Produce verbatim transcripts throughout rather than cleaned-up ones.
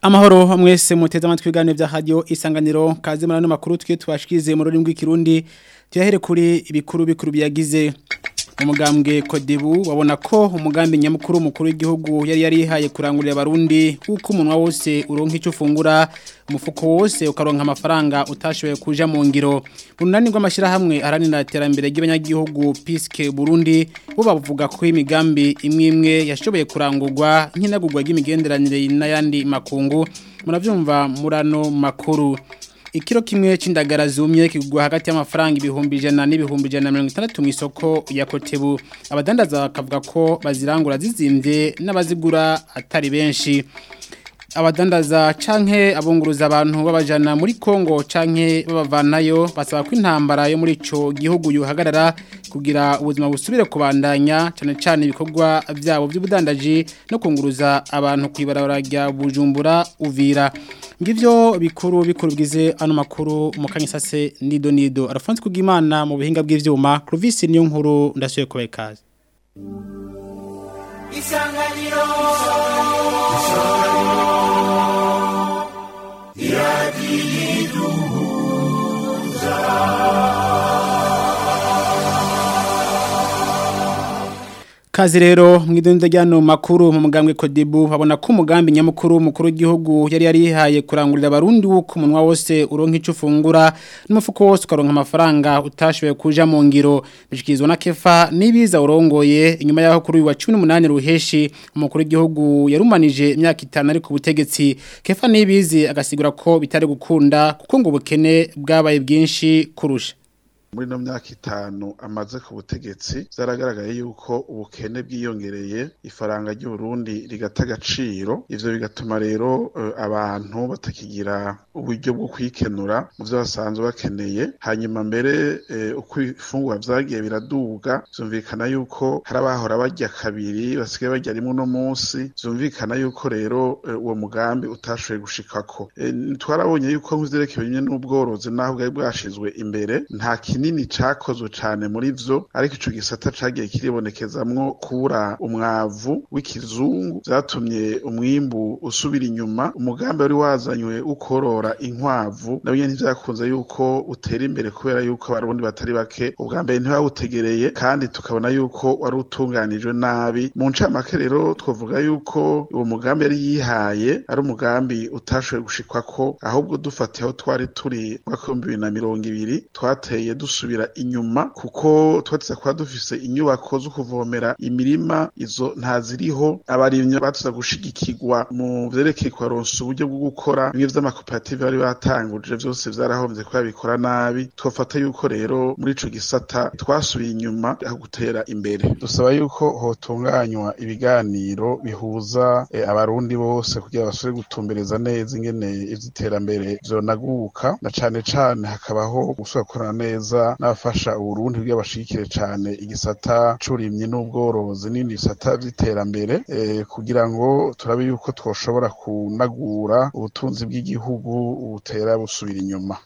Amahoro mwese muteze amatwi ibiganiro vya radio Isanganiro kaze murano makuru twe twashikize mu rurimi rw'ikirundi tuyahere kuri ibikuru bikuru biyagize umugambwe Kodebu wabona ko umugambi nyamukuru mukuru w'igihugu yari yarihaye kurangurira abarundi kuko umunwa wose uronka icyo ufungura umufuko wose ukaronka amafaranga utashoboye kuja mu ngiro bunani rw'amashira hamwe aranira iterambere ry'abanyagihugu Piske Burundi bo bavuga ko imigambi imwe imwe yashoboye kurangurwa nk'inagurwa ry'imigenderanire n'ayandi makungu muravyumva murano makuru Ikiro kimwe c'indagara zumye kigwa hagati y'amafaranga ibihumbi ijana n'ibihumbi ijana na mirongo itandatu mu isoko ya Kotebu abadandaza bakavuga ko bazirangura zizimvye n'abazigura atari benshi abadandaza canke abunguruza abantu babajana muri Kongo canke babavanayo basaba ko intambara yo muri ico gihugu yuhagarara kugira ubuzima busubire kubandanya cyane cyane ibikorwa byabo by'ubudandaji no kunguruza abantu kwibarabara rya Bujumbura Uvira ngivyo bikuru bikuru bigize ano makuru mukanyisase nido nido Alphonse Kugimana mu bihinga bw'ivyuma Clovis niyo nkuru ndasuye ko bekaze Isanganiro Kazi rero mwidonda ryano makuru mu mugambwe Kodebu babona ko umugambi nyamukuru mukuru w'igihugu yari yarihaye kurangurira abarundi uko umunwa wose uronka icyo ufungura n'umufuko wose ukaronka amafaranga utashoboye kuja mu ngiro bishikizwa na Kefa nibiza urongoye inyuma yaho kuri wa cumi n'umunani ruheshi umukuru w'igihugu yarumanije imyaka itanu ari ku butegetsi Kefa nibizi agasigura ko bitari gukunda kuko ngo ubukene bwabaye bwinshi kurusha muri no myaka itanu amaze ku butegetsi zaragaragaye yuko ubukene bwiyongereye ifaranga ry'u Burundi rigata agaciro ivyo bigatuma rero uh, abantu batakigira uburyo bwo kwikenura mu byo basanzwe bakeneye hanyuma mbere uh, uko ifungwa vyagiye biraduga zumvikana yuko hari abahora barya kabiri basigaye barya rimwe no munsi zumvikana yuko rero uh, uwo mugambi utashoboye gushikako uh, twarabonye yuko nk'ivyerekeye n'ubworozi naho bwari bwashizwe imbere nta nini cakozwe cane muri vyo ariko ico gisata cagiye kiribonekezamwo kubura umwavu w'ikizungu zatumye umwimbu usubira inyuma umugambi wari wazanywe ukorora inkwavu nabyo ntivyakunze yuko utera imbere kubera yuko abarundi batari bake ubwa mbere ntibawutegereye kandi tukabona yuko wari utunganijwe nabi mu ncamake rero twavuga yuko uwo mugambi yari yihaye ari umugambi utashoboye gushikwako ahubwo dufatiye aho twari turi mu mwaka w'ibihumbi bibiri na mirongo ibiri twateye dusubira inyuma kuko twatse kwa dufise inyubako zo kuvomera imirima izo ntaziriho abarimye batuza gushigikirwa mu vyerekeye kwa ronse uburyo bwo gukora bimwe vy'amakoperative bari batanguje vyose vyarahomvye ko babikora nabi twafata yuko rero muri ico gisata twasubiye inyuma aho gutera imbere dusaba yuko hotunganywa ibiganiro bihuza e, abarundi bose kugira basubire gutumbereza neza ingene ivy'iterambere vyonaguka na cane cane hakabaho gusubira gukorana neza n'abafasha Uburundi kugira bashikire cane igisata curimye n'ubworozi n'indi bisata vy'iterambere e, kugira ngo turabe yuko twoshobora kunagura ubutunzi bw'igihugu ubutera busubira inyuma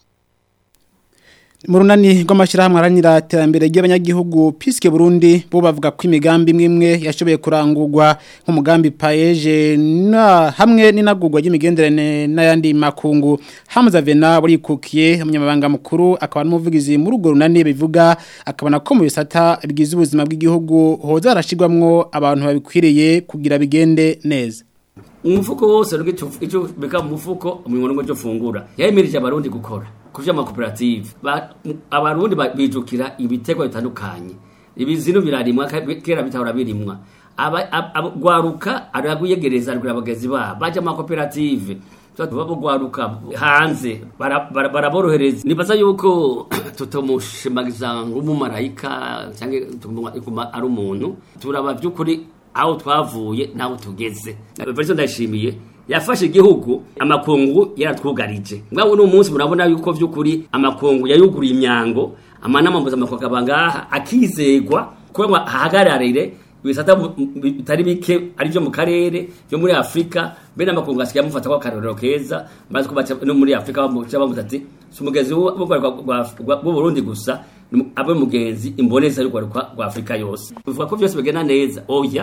Murunani rw'amashirahamwe aranira iterambere ry'abanyagihugu Piske Burundi bo bavuga ko imigambi imwe yashoboye kurangurwa nk'umugambi paeje na hamwe n'inagurwa ry'imigenderane n'ayandi makungu Hamza Vena buri kukiye umunyamabanga mukuru akaba n'umuvugizi muri urwo runani bivuga akabona ko mu bisata bigize ubuzima bw'igihugu hoza arashigwamwo abantu babikwiriye kugira bigende neza umufuko wose rw'ico ico beka mufuko umuntu ngo cyo fungura yayemirije abarundi gukora kuvya ama cooperative abarundi bijukira ibitego bitandukanye ibizino birarimwa kera bitahora birimwa abagwaruka araguyegereza rugura abagezi ba baje ama cooperative babo gwaruka hanze baraborohereza nibaza yuko tutomushimagiza nk'umumarayika cyangwa tuma ari umuntu turaba byukuri aho twavuye naho tugeze version ndashimiye yafashe igihugu amakungu yaratwugarije mwawe no munsi murabona yuko vyukuri amakungu yayuguriye imyango amanama mbuza makoka bangaha akizegwa ko hahagararire bisata bitari bike ari byo mu karere byo muri Afrika bene amakungu asiya mufata kwa karorero keza maze kubaca no muri Afrika bamuca bamutati sumugezi wo Burundi gusa abe mugenzi imboneza y'urwa rwa Afrika yose uvuga ko byose bigena neza oya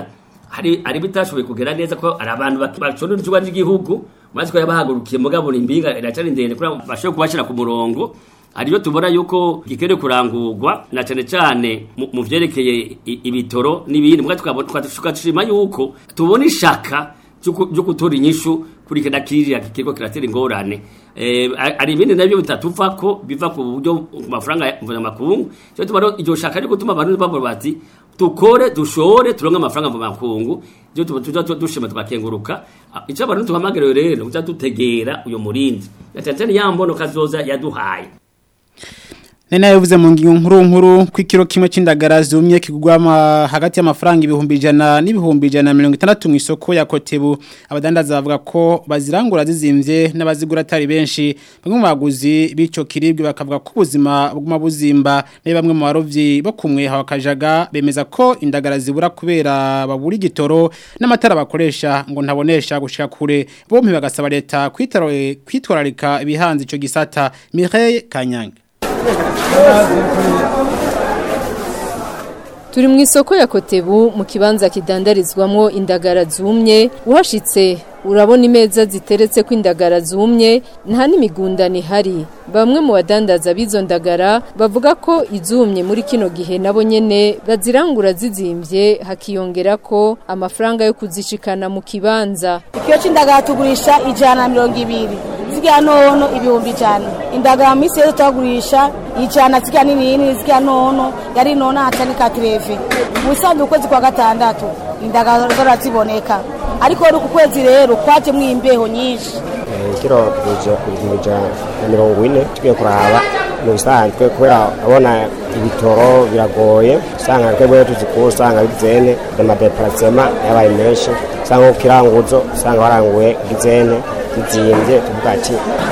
hari ari bitashoboye kugera neza ko ari abantu bacona n'icyo n'igihugu maze ko yabahagurukiye mugabo imbinga iracari ndende kuri bashobora kubashira ku murongo ariyo tubona yuko gikere kurangurwa na cyane cyane mu vyerekeye ibitoro n'ibindi mwe tukabona yuko tubona ishaka cyo gutora inyishu kuri kenda kiriya kiko kiratera ingorane eh ari ibindi nabyo bitatuva ko biva ku buryo amafaranga mvamakungu cyo tubaro iryo shaka ryo gutuma abantu babo bati tukore dushore turonga amafaranga mvamakungu cyo tuba dushima tubakenguruka icyo abantu tuhamagara rero cyo dutegera uyo murinzi yatantene yambono kazoza yaduhaye. Nena yavuze mu ngingo nkuru nkuru kw'ikiro kimwe c'indagara zumye kigugwa hagati y'amafaranga ibihumbi ijana n'ibihumbi ijana na mirongo itandatu mu isoko ya Kotebu. Abadandaza bavuga ko bazirangura zizimvye n'abazigura atari benshi. Bamwe mu baguzi bico kiribwe bakavuga ko ubuzima buguma buzimba ne bamwe mu barovyi bo kumwe hawakajaga bemeza ko indagara zibura kubera baburi gitoro n'amatara bakoresha ngo ntabonesha gushika kure. Bompi bagasaba leta kwitwararika ibihanze ico gisata. Mireille Kanyange. Turi mu isoko ya Kotebu mu kibanza kidandarizwamwo indagara zumye uhashitse urabona imeza ziteretse ko indagara zumye nta n'imigundane hari. Bamwe mu badandaza bizo ndagara bavuga ko izumye muri kino gihe nabo nyene bazirangura zizimvye hakiyongera ko amafaranga yo kuzishikana mu kibanza. Ikyo c'indagara tugurisha ijana na mirongo ibiri ziga nono ibihumbi ijana. Indagara misi yo tutagurisha ijana ziga nini ziga nono yari nona hatani katreve. Musanzwe ukwezi kwa gatandatu indagara zoraziboneka. Ariko uri ku kwezi rero kwaje mwimbeho nyinshi. Kiro kuje mirongo ine tugiye kuraba mu bisanzwe kubera abona ibitoro biragoye sanga twebwe tuzikusanga bizene n'amadeplacement yabaye menshi sanga kiranguzo sanga baranguye bizene bizimvye tuvuga ati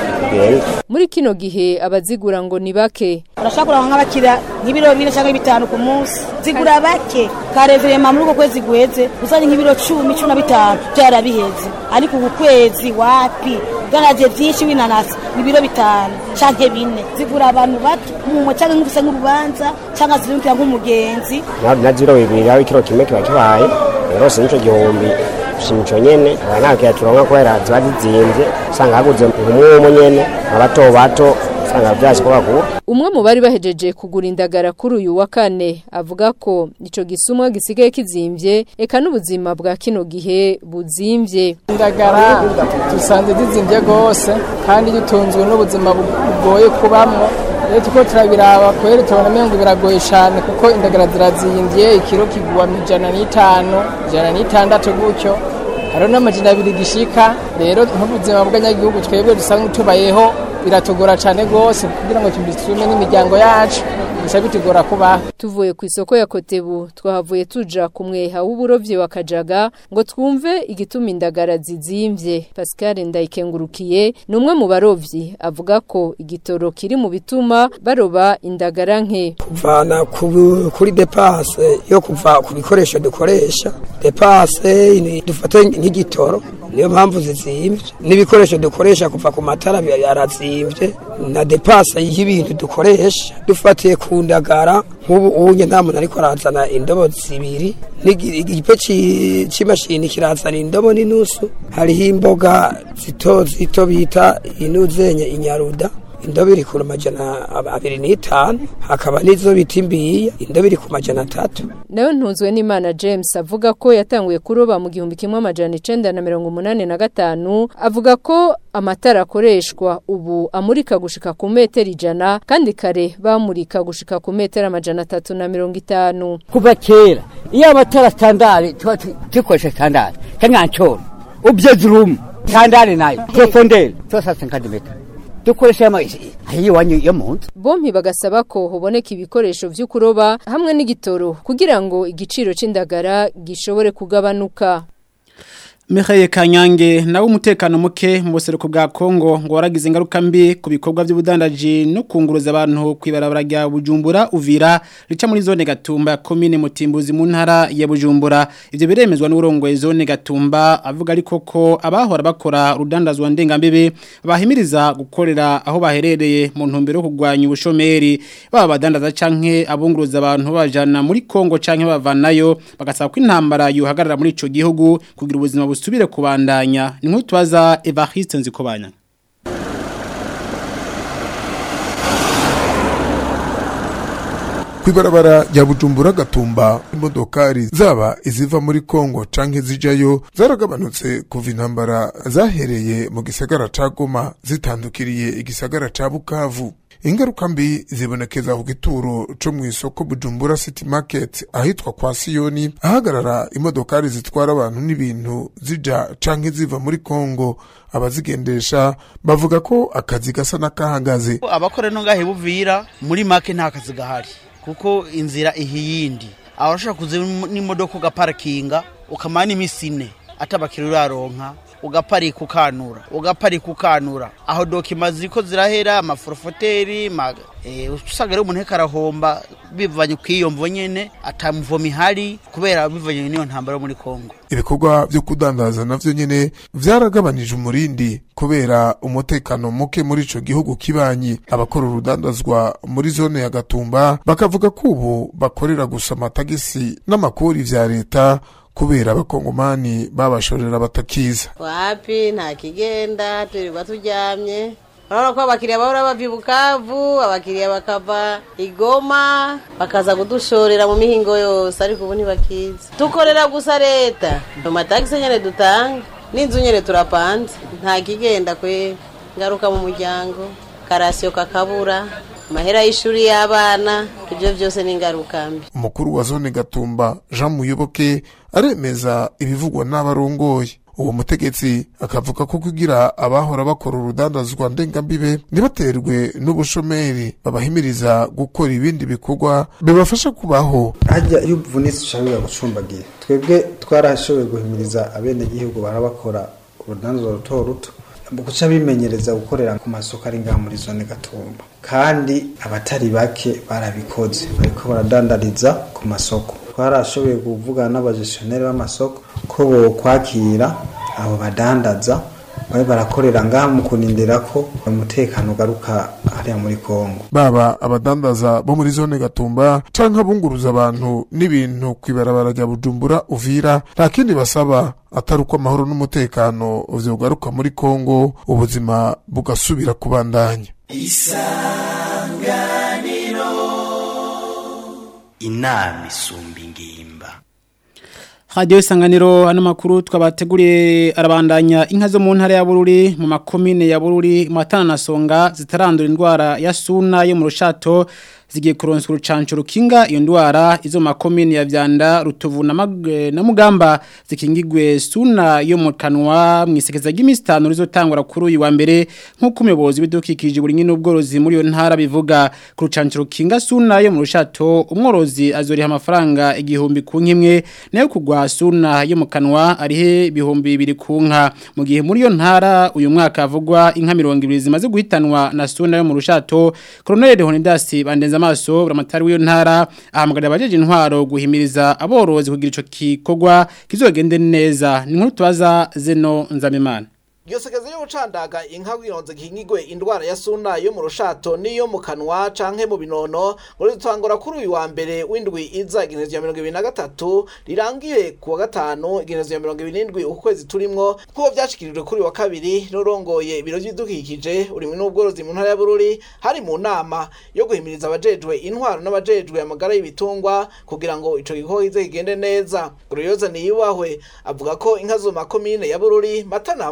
muri kino gihe abazigura ngo ni bake. Urashakura nk'abakira nk'ibiro bine cyangwa bitanu ku munsi zigura bake karevere mamuru ko kwezi guheze usanye nk'ibiro cumi cumi na bitanu byarabiheze ariko ubu kwezi wapi garaje byinshi winanasi ibiro bitanu canke bine zigura abantu bato mu cyangwa nk'ubusa nk'urubanza cyangwa zirukira nk'umugenzi na zero bibiri aho ikiro kimwe kiba kibaye rero sinco gihumbi shimico nyene abanake yaturonka kwera zibazimvye sanga haguze umwe nyene abato bato sanga byasi ko bagura. Umwe mu bari bahejeje kugura indagara kuri uyu wa kane avuga ko ico gisumwa gisigaye kizimvye eka n'ubuzima bwa kino gihe buzimvye. Indagara tusanze zizimvye gose kandi gitunzwe n'ubuzima bugoye kubamwo. Rero tuko turabiraba kwere tubona mengo biragoye cyane kuko indagara zirazimvye ikiro kigwa ijana n'itanu ijana n'itandatu gutyo haro n'amajana abiri gishika. Rero nk'ubuzima bw'abanyagihugu twebwe dusanzwe tubayeho biratugora cyane gose kugira ngo tubisume n'imiryango yacu bisabitugora kuba. Tuvuye ku isoko ya Kotebu twahavuye tuja kumweha w'uburovyi wa Kajaga ngo twumve igituma indagara zizimvye. Pascal Ndayikengurukiye numwe mu barovyi avuga ko igitoro kiri mu bituma baroba indagara nke. Kuvana kuri depasse yo kuva ku bikoresho dukoresha depasse ni dufate nk'igitoro niyo mpamvu zizimvye n'ibikoresho dukoresha kuva ku matara yarazimvye na depasse y'ibintu dukoresha dufatiye ku ndagara nk'ubu unye nta muntu ariko arazana indobo zibiri n'igipe c'imashini kirazana indobo n'inusu hariho imboga zito zito bita inuzenye inyaruda indobo iri ku majana abiri n'itanu hakaba n'izo bita imbiya indobo iri ku majana atatu. Nayo Ntunzwe n'Imana James avuga ko yatanguye kuroba mu gihumbi kimwe amajana icenda na mirongo umunani na gatanu avuga ko amatara akoreshwa ubu amurika gushika ku metero ijana kandi kare bamurika gushika ku metero amajana atatu na mirongo itanu. Kuva kera iyo amatara standard tukoresha standard kanyancoro ubyezurum standard nayo profondeur sosa cinquante metres dukoresha amazi ayi wanyu yo muntu. Bompi bagasaba ko hoboneka ibikoresho vyo kuroba hamwe n'igitoro kugira ngo igiciro c'indagara gishobore kugabanuka. Michael Kanyange nawe umutekano muke mu buseruko bwa Kongo ngo waragize ingaruka mbi ku bikorwa by'ubudandaji no kunguruza abantu kwibarabara rya Bujumbura Uvira rica muri zone Gatumba commune Mutimbuzi mu ntara ya Bujumbura ivyo biremezwa n'urongoye zone Gatumba avuga ariko ko abahora bakora rudandazwa ndengambibe bahimiriza gukorera aho baherereye mu ntumbero yo kugwanya ubushomeri baba badandaza canke abunguruza abantu bajana muri Kongo canke bavanayo bagasaba ko intambara yuhagarara muri ico gihugu kugira ubuzima busubire kubandanya ni nk'utwaza Evariste Nzikobanya. Kwibarabara ya Bujumbura Gatumba imodokari zaba iziva muri Kongo canke zijayo zaragabanutse kuva intambara zahereye mu gisagara ca Goma zitandukiriye igisagara ca Bukavu. Ingaruka mbi zibonekeza ku gituro co mu isoko Bujumbura City Market ahitwa kwa Siyoni ahagarara imodokari zitwara abantu n'ibintu zija canke ziva muri Kongo. Abazigendesha bavuga ko akazi gasa nakahagaze. Abakore no ngahe Buvira muri make nta kazi gahari kuko inzira ihiyindi abashaka kuze n'imodoka gaparakinga ukamana imisine atabakira uraronka ugaparika ukanura ugaparika ukanura aho dokima ziko zirahera amaforofoteri eh usagare umuntu hekarahomba bivanye kwiyomvo nyene atamvomi hari kubera bivanye niyo ntambara muri Kongo. Ibikorwa byo kudandaza navyo nyene vyaragabanije umurindi kubera umutekano muke muri ico gihugu kibanyi. Abakora urudandazwa muri zone ya Gatumba bakavuga ko ubu bakorera gusa amatagisi n'amakori vya leta kubera abakongomani babashorera batakiza. Wapi nta kigenda turi batujyamye. Urabona ko abakiriya bahora bava Bukavu, abakiriya bakava Igoma, bakaza kudushorera mu mihingo yose ariko ubu ntibakiza. Tukorera gusa leta. Amatagisi nyene dutanga, n'inzu nyene turapanze. Nta kigenda kwe ngaruka mu muryango, karasiyo kakabura. Mahera y'ishuri y'abana ibyo byose n'ingaruka mbi. Umukuru wa zone Gatumba Jean Muyoboke aremeza ibivugwa n'abarongoye. Uwo mutegetsi akavuga ko kugira abahora bakora urudandazwa ndengambibe nibaterwe n'ubushomeri babahimiriza gukora ibindi bikorwa bibafasha kubaho. Hajya iyo buvunitse ushobora gucumbagira. Twebwe twarashoboye guhimiriza abene gihugu barabakora urudandazwa ruto ruto bukuca bimenyereza gukorera ku masoko ari ngaha muri zone Gatumba kandi abatari bake barabikoze bariko baradandariza ku masoko. Twarashoboye kuvugana n'abagestionnaire b'amasoko ko bo kwakira abo badandaza bari barakorera ngaha mu kunindira ko umutekano garuka hariya muri Kongo. Baba abadandaza bo muri zone Gatumba canke abunguruza abantu n'ibintu kwibarabara rya Bujumbura Uvira nta kindi basaba atari uko amahoro n'umutekano vyogaruka muri Kongo ubuzima bugasubira kubandanya. Isanganiro inama isumba ingimba. Radio Isanganiro hano makuru twabateguriye arabandanya inka zo mu ntara ya Bururi mu makomine ya Bururi Matana na Songa zitarandura indwara ya suna yo mu rushato zigiye kuronswa urucanco rukinga iyo ndwara izo makomine ya Vyanda Rutovu na, na Mugamba zikingigwe suna yo mu kanwa mwisekeza g'imistano rizotangura kuri uyu wa mbere nkuko umuyobozi w'idukikije buri nyine ubworozi muri iyo ntara bivuga ku rucanco rukinga suna yo mu rushato umworozi azoriha amafaranga igihumbi ku nkimwe nayo kugwa suna yo mu kanwa arihe bihumbi bibiri ku nka mu gihe muri iyo ntara uyu mwaka avugwa inka mirongo ibiri zimaze guhitanwa na suna yo mu rushato. Colonel Honidas bandenza amaso buramatari w'iyo ntara ahamagara abajeje intwaro guhimiriza aborozi kugira ico kikogwa kizogende neza. Ni nkuru tubaza Zeno Nzamimana. Giyosekeza yo gucandaga inka wironze gihingigwe indwara ya suna yo mu rushato niyo mu kanwa canke mu binono muri dutangura kuri uyu wa mbere w'indwi iza igenezo ya mirongo ibiri na gatatu rirangiye ku wa gatanu igenezo ya mirongo ibiri n'indwi ukwezi turimwo kuko byashikirijwe kuri wa kabiri n'urongoye ibiro by'idukikije urimwe n'ubworozi mu ntara ya Bururi hari mu nama yo guhimiriza abajejwe intwaro n'abajejwe amagara y'ibitungwa kugira ngo ico gikorwa kize kigende neza. Kuruyoza niyubahwe avuga ko inka zo makomine ya Bururi Matana hamwe na Songa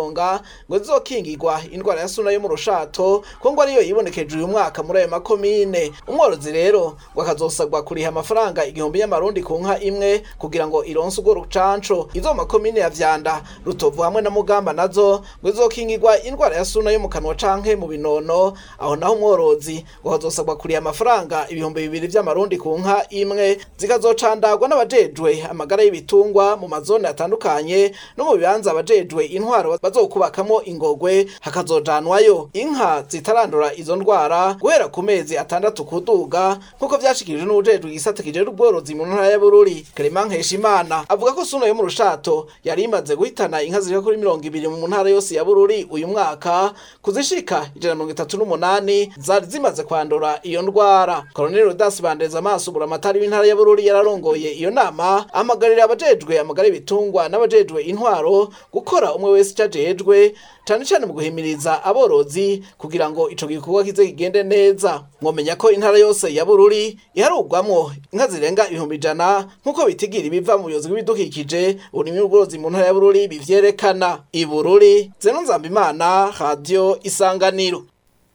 isonga ngo zizokingirwa indwara ya suna yo mu rushato ko ngo ariyo yibonekeje uyu mwaka muri ayo makomine. Umworozi rero ngo akazosabwa kuriha amafaranga igihumbi y'amarundi ku nka imwe kugira ngo ironse urwo rucanco. Izo makomine ya Vyanda, Rutovu hamwe na Mugamba nazo ngo zizokingirwa indwara ya suna yo mu kanwa canke mu binono, aho naho umworozi ngo hazosabwa kuriha amafaranga ibihumbi bibiri vy'amarundi ku nka imwe, zikazocandagwa n'abajejwe amagara y'ibitungwa mu mazone atandukanye no mu bibanza abajejwe intwaro bazokubakamo ingogwe, hakazojanwayo inka zitarandura izo ndwara guhera ku mezi atandatu kuduga nkuko vyashikirijwe n'ubujejwe igisata kijejwe ubworozi mu ntara ya Bururi. Clement Nkeshimana avuga ko suna yo mu rushato yari imaze guhitana inka ziri kuri mirongo ibiri mu ntara yose ya Bururi uyu mwaka, kuzishika ijana na mirongo itatu n'umunani zari zimaze kwandura iyo ndwara. Colonel Rodas Bandeza amaso buramatari w'intara ya Bururi yararongoye iyo nama, amagarira abajejwe amagara y'ibitungwa n'abajejwe intwaro gukora umwe wese cajejwe cyane cyane mu guhimiriza aborozi kugira ngo ico gikorwa kize kigende neza. Mwomenya ko intara yose ya Bururi iharugwamwo inka zirenga ibihumbi ijana nkuko bitigira ibiva mu buyobozi bw'ibidukikije urimi n'ubworozi mu ntara ya Bururi bivyerekana. I Bururi, Zeno Nzambimana, Radio Isanganiro.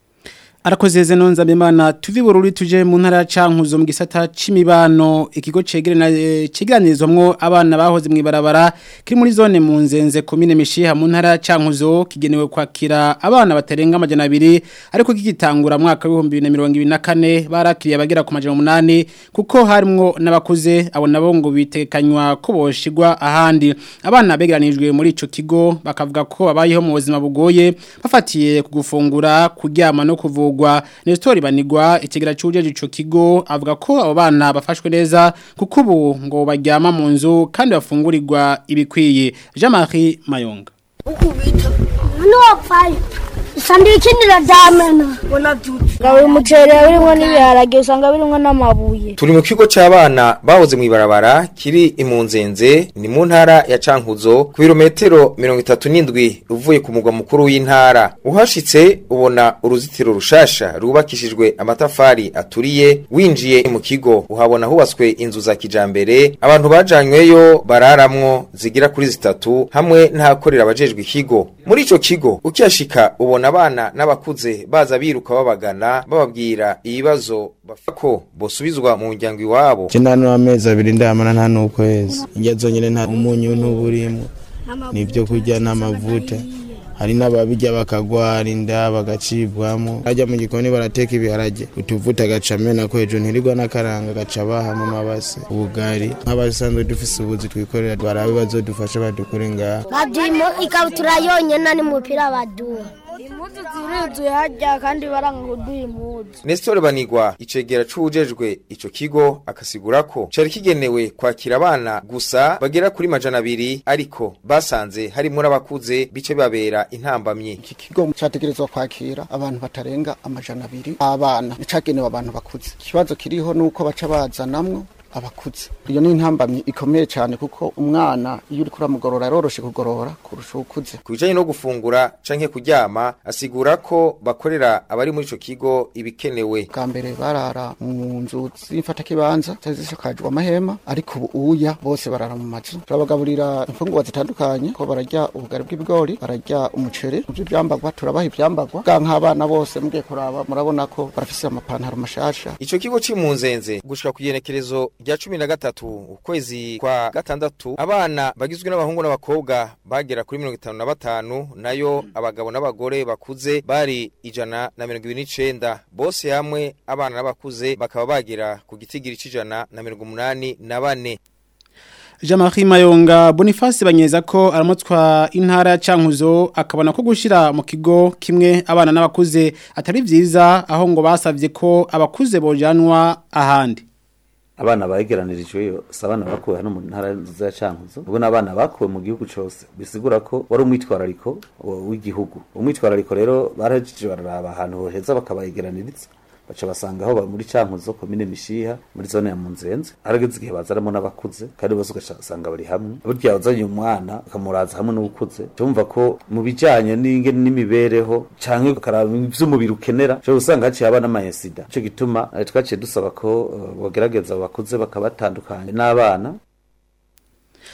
Arakoze Zeno Nzambimana. Tuvi Bururi tuje mu ntara cankuzo mu gisata c'imibano, ikigo cegerana cegeranizwamwo abana bahoze mwibarabara kiri muri zone mu nzenze komine Mishiha mu ntara cankuzo kigenewe kwakira abana batarenga amajana abiri, ariko kigitangura mwaka w'ibihumbi bibiri na mirongo ibiri na kane barakiriye abagera ku majana umunani kuko harimwo n'abakuze, abo nabo ngo bitekanywa ko boshigwa ahandi. Abana begeranijwe muri ico kigo bakavuga ko babayeho mu buzima bugoye bafatiye ku gufungura, kuryama no kuvuga. Nestor Banigwa ikigera cyuje ico kigo avuga ko abo bana bafashwe neza kuko ubu ngo baryama mu nzu kandi bafungurirwa ibikwiye. Jean-Marie Mayonga. Ukubita no fai sandi ikinira damena bona duti gawe umucere urimo n'ibiharage usanga birimo n'amabuye. Turi mu kigo c'abana bahoze mwibarabara kiri imunzenze ni mu ntara ya Cankuzo ku birometero mirongo itatu n'indwi uvuye ku mugwa mukuru w'intara. Uhashitse ubona uruzitiro rushasha rubakishijwe amatafari aturiye, winjiye mu kigo uhabona hubatswe inzu za kijambere abantu bajanyweyo bararamwo zigira kuri zitatu hamwe n'ahakorera abajejwe ikigo. Muri ico kigo ukiyashika ubona abana n'abakuze baza biruka babagana bababwira ibibazo bafako bosubizwa mu muryango iwabo. Je nano amezi abiri ndamana nta n'ukwezi ingezo nyene nta umunyu n'uburimo nibyo kurya n'amavuta, hari n'ababijya bakagwara inda bagacibwamo, ajya mu gikoni barateka ibiharage utuvuta gacamena ko ejo ntirirwa n'akaranga gacabaha mu mabase ubugari. Nk'abasanzwe dufise ubuzi twikorera barabe bazodufasha badukore ngaha badimo ikabutura yonyene ni mupira baduha imuzu ziruzuye hajya kandi baranguduye imuzu. Nestor Banigwa icegera cujejwe ico kigo akasigura ko cari kigenewe kwakira abana gusa bagera kuri majana abiri, ariko basanze harimo n'abakuze bice babera intambamye. Iki kigo cyategerezwa kwakira abantu batarenga amajana abiri abana, nicagenewe abantu bakuze. Ikibazo kiriho nuko baca bazanamwo abakuze. Iyo ni intambamye ikomeye cyane kuko umwana iyo uri kuramugorora aroroshe kugorora kurusha ukuze. Kubijanye no gufungura canke kuryama asigura ko bakorera abari muri ico kigo ibikenewe. Bwa mbere barara mu nzu zifata kibanza zishakajwe amahema, ariko ubu uya bose barara mu mazu. Turabagaburira imfungurwa zitandukanye ko bararya ubugari bw'ibigori, bararya umuceri, ivyo byambagwa turabaha ivyambagwa. Ganka abana bose mugiye kuraba murabona ko barafise amapantaro mashasha. Ico kigo cimunzenze gushika kuyenekerezo rya cumi na gatatu ukwezi kwa gatandatu abana bagizwe n'abahungu n'abakobwa bagera kuri mirongo itanu na batanu, nayo abagabo n'abagore bakuze bari ijana na mirongo ibiri n'icenda. Bose hamwe abana n'abakuze bakaba bagera ku gitigiri c'ijana na mirongo umunani na bane. Jean-Marie Mayonga. Boniface Banyeza ko aramutswa intara Cankuzo akabona ko gushira mu kigo kimwe abana n'abakuze atari vyiza, aho ngo basavye ko abakuze bojanwa ahandi. Abana bayegeranirijwe sabana bakuwe hano mu ntara za Cankuzo, ubwo nabana bakuwe mu gihugu cyose, bisigura ko wari umwitwarariko w'igihugu. Umwitwarariko rero barajije baraba ahantu hoheza bakabayegeraniritsa, baca basanga aho muri Cankuzo komine Mishiha muri zone ya Munzenze, arageze igihe bazaramo n'abakuze kandi bose ugasanga bari hamwe. Burya wazanye umwana ukamuraza hamwe n'ukuze, cyumva ko mu bijanye n'inge n'imibereho canke ukaraba ivy'umubiri ukenera, cyo usanga haciye abana amayesida. Cyo gituma twaciye dusaba ko bogerageza abakuze bakabatandukanya n'abana.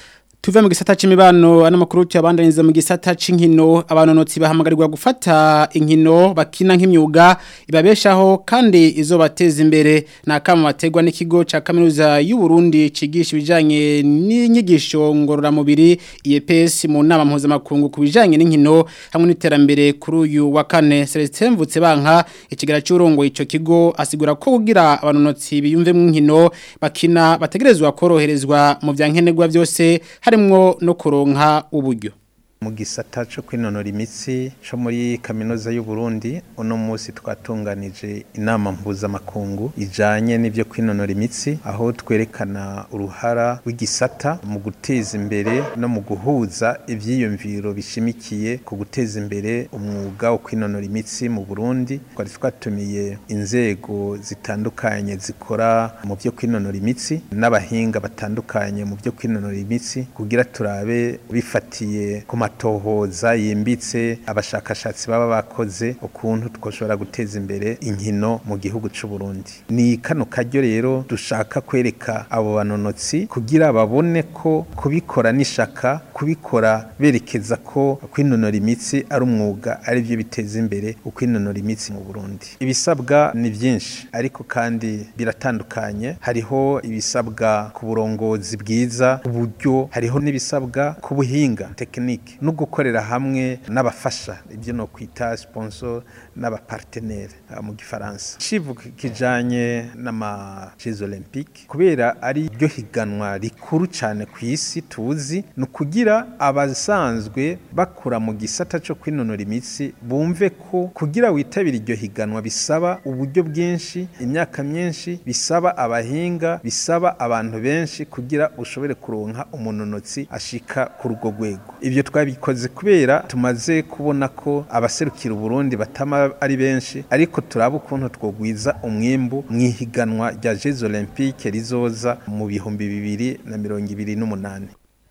Tuve mu gisata c'imibano ana makuru cyabandaniza mu gisata c'inkino abanonotsi bahamagarirwa gufata inkino bakina nk'imyuga ibabeshaho kandi izo bateza imbere nakama bategwa n'ikigo ca kaminuza y'u Burundi cigisha bijanye n'inyigisho ngorora mubiri I E P S mu nama mpuza makungu kubijanye n'inkino hamwe n'iterambere kuri uyu wa kane Celestin Mvutse banka ikigara cy'urongo ico kigo asigura ko kugira abanonotsi biyumve mu nkino bakina bategerezwa koroherezwa mu byankenerwa byose harimwo no kuronka uburyo mu gisata cyo kwinonora imitsi cyo muri kaminuza y'u Burundi uno munsi twatunganije inama mpuza makungu ijanye n'ibyo kwinonora imitsi aho twerekana uruhara w'igisata mu guteza imbere no mu guhuza ivyiyumviro bishimikiye ku guteza imbere umwuga wo kwinonora imitsi mu Burundi twari twatumiye inzego zitandukanye zikora mu byo kwinonora imitsi n'abahinga batandukanye mu byo kwinonora imitsi kugira turabe bifatiye ku tohoza yimbitse abashakashatsi baba bakoze ukuntu twoshobora guteza imbere inkino mu gihugu cy'u Burundi ni kano karyo rero dushaka kwereka abo banonotsi kugira babone ko kubikora nishaka kubikora berekeza ko kwinonora imitsi ari umwuga ari byo biteza imbere ukwinonora imitsi mu Burundi ibisabwa ni byinshi ariko kandi biratandukanye hariho ibisabwa ku burongozi bwiza uburyo hariho n'ibisabwa ku buhinga technique no gukorera hamwe n'abafasha ibyo no kwita sponsor n'abapartenaire mu gifaransa civuga kijanye n'ama Jeux Olympiques kubera ari byo higanwa rikuru cyane ku isi tuzi no kugira abasanzwe bakura mu gisata cyo kwinonora imitsi bumve ko kugira witabira iryo higanwa bisaba uburyo bwinshi imyaka myinshi bisaba abahinga bisaba abantu benshi kugira ushobore kuronka umunonotsi ashika ku rugo rwego ibyo twabikoze kubera tumaze kubona ko abaserukira Burundi batama ari benshi ariko turaba ukuntu twogwiza umwimbu mwihiganwa rya Jeux Olympiques rizoza mu bihumbi bibiri na mirongo ibiri n'umunani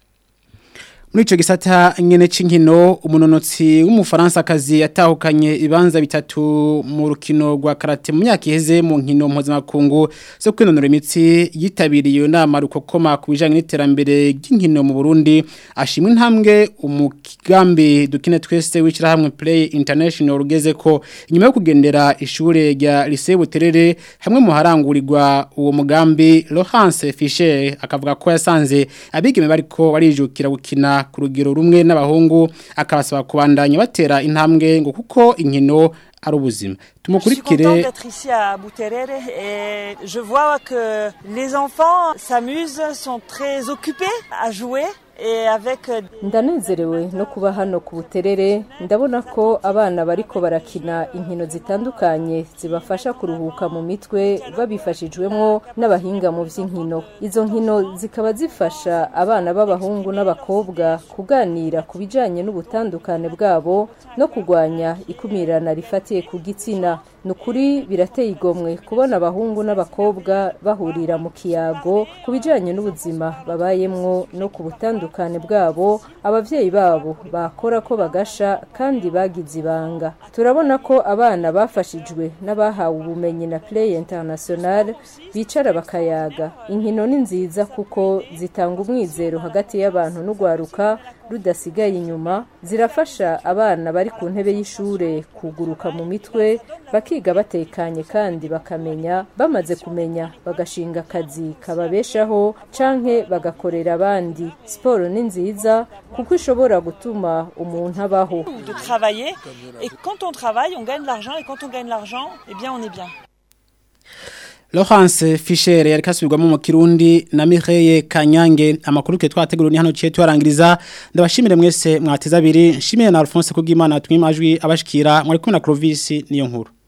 muri ico gisata nyene c'inkino umunonotsi w'umufaransa kazi yatahukanye ibanza bitatu mu rukino rwa karate mu myaka iheze mu nkino mpuzamakungu zo kwinonora imitsi yitabiriye nama rukokoma ku bijanye n'iterambere ry'inkino mu Burundi ashimwe intambwe umugambi dukine twese wicira hamwe Play International rugeze ko inyuma yo kugendera ishure rya Lycée Buterere hamwe mu harangurirwa uwo mugambi Laurence Fischer akavuga ko yasanze abigeme bariko barijukira gukina ku rugero rumwe n'abahungu akabasaba kubandanya batera intambwe ngo kuko inkino ari ubuzima tumukurikire. Je suis contente d'être ici à Buterere et je vois que les enfants s'amusent, sont très occupés à jouer. Ndanezerewe no kuba hano ku Buterere ndabona ko abana bariko barakina inkino zitandukanye zibafasha kuruhuka mu mitwe babifashijwemo n'abahinga mu vy'inkino izo nkino zikaba zifasha abana b'abahungu n'abakobwa kuganira ku bijanye n'ubutandukane bwabo no kugwanya ikumirana rifatiye ku gitsina nukuri birateye igomwe kubona abahungu n'abakobwa bahurira mu kiyago ku bijanye n'ubuzima babayemwo no ku butandukane bwabo abavyeyi babo bakora ko bagasha kandi bagize ibanga turabona ko abana bafashijwe n'abahawe ubumenyi na Play International bicara bakayaga inkino ni nziza kuko zitanga umwizero hagati y'abantu n'ugwaruka rudasigaye inyuma zirafasha abana bari ku ntebe y'ishure kuguruka mu mitwe bakiga batekanye kandi bakamenya bamaze kumenya bagashinga akazi kababeshaho canke bagakorera abandi siporo ni nziza kuko ishobora gutuma umuntu abaho de travailler et quand on travaille on gagne de l'argent et quand on gagne de l'argent eh bien on est bien. Laurence Fischer yari kasubirwamo mu Kirundi na Mireille Kanyange amakuru ke twateguruni hano ciye twarangiriza ndabashimire mwese mwateza abiri nshimiye na Alphonse Kugimana twimajwi abashikira muri kumwe na Clovis niyo nkuru.